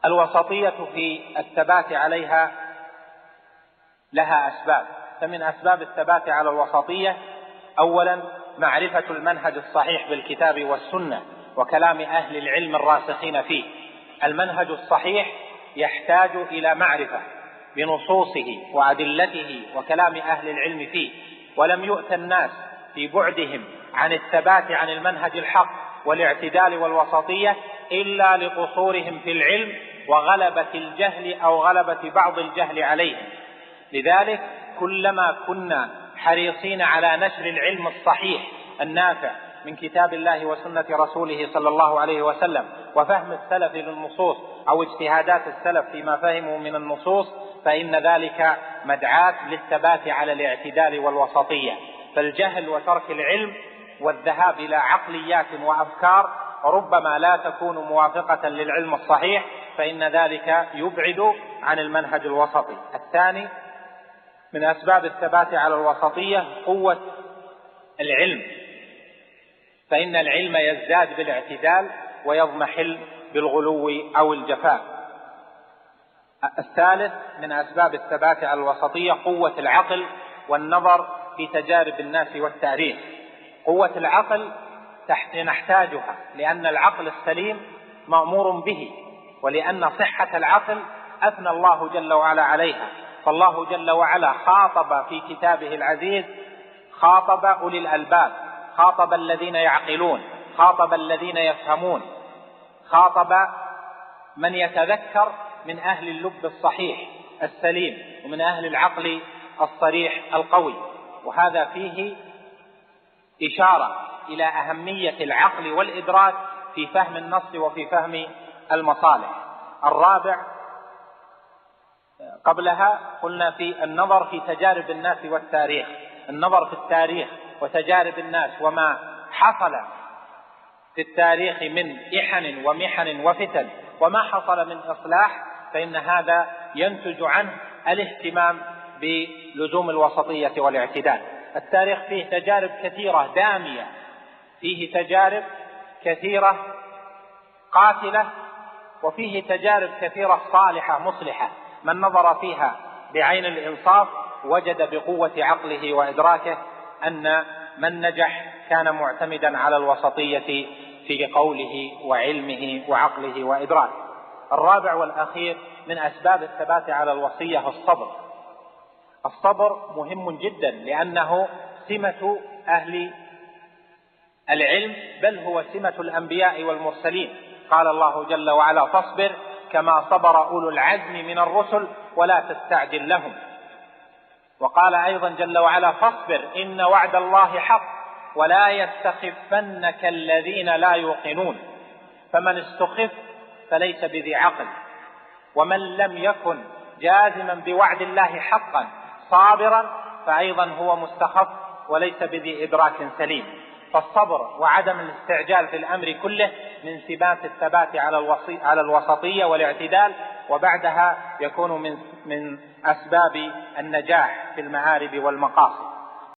الوسطية في الثبات عليها لها أسباب، فمن أسباب الثبات على الوسطية أولا معرفة المنهج الصحيح بالكتاب والسنة وكلام أهل العلم الراسخين فيه. المنهج الصحيح يحتاج إلى معرفة بنصوصه وأدلته وكلام أهل العلم فيه، ولم يؤت الناس في بعدهم عن الثبات عن المنهج الحق والاعتدال والوسطية إلا لقصورهم في العلم وغلبة الجهل أو غلبة بعض الجهل عليهم. لذلك كلما كنا حريصين على نشر العلم الصحيح النافع من كتاب الله وسنة رسوله صلى الله عليه وسلم وفهم السلف للنصوص أو اجتهادات السلف فيما فهموا من النصوص، فإن ذلك مدعاة للثبات على الاعتدال والوسطية. فالجهل وترك العلم والذهاب إلى عقليات وأفكار ربما لا تكون موافقة للعلم الصحيح، فإن ذلك يبعد عن المنهج الوسطي. الثاني من أسباب الثبات على الوسطية قوة العلم، فإن العلم يزداد بالاعتدال ويضمحل بالغلو أو الجفاء. الثالث من أسباب الثبات على الوسطية قوة العقل والنظر في تجارب الناس والتاريخ. قوة العقل نحتاجها لأن العقل السليم مأمور به، ولأن صحة العقل أثنى الله جل وعلا عليها. فالله جل وعلا خاطب في كتابه العزيز، خاطب أولي الألباب، خاطب الذين يعقلون، خاطب الذين يفهمون، خاطب من يتذكر من أهل اللب الصحيح السليم ومن أهل العقل الصريح القوي. وهذا فيه إشارة إلى أهمية العقل والإدراك في فهم النص وفي فهم المصالح. الرابع قبلها قلنا في النظر في تجارب الناس والتاريخ، النظر في التاريخ وتجارب الناس وما حصل في التاريخ من إحن ومحن وفتن وما حصل من إصلاح، فإن هذا ينتج عنه الاهتمام بلزوم الوسطية والاعتدال. التاريخ فيه تجارب كثيرة دامية، فيه تجارب كثيرة قاتلة، وفيه تجارب كثيرة صالحة مصلحة. من نظر فيها بعين الإنصاف وجد بقوة عقله وإدراكه أن من نجح كان معتمدا على الوسطية في قوله وعلمه وعقله وإدراكه. الرابع والأخير من أسباب الثبات على الوصية الصبر. الصبر مهم جدا لأنه سمة أهل العلم، بل هو سمة الأنبياء والمرسلين. قال الله جل وعلا: فاصبر كما صبر أولو العزم من الرسل ولا تستعجل لهم. وقال أيضا جل وعلا: فاصبر إن وعد الله حق ولا يستخفنك الذين لا يوقنون. فمن استخف فليس بذي عقل، ومن لم يكن جازما بوعد الله حقا صابرا فأيضا هو مستخف وليس بذي إدراك سليم. فالصبر وعدم الاستعجال في الأمر كله من سمات الثبات على الوسطية والاعتدال، وبعدها يكون من أسباب النجاح في المعارف والمقاصد.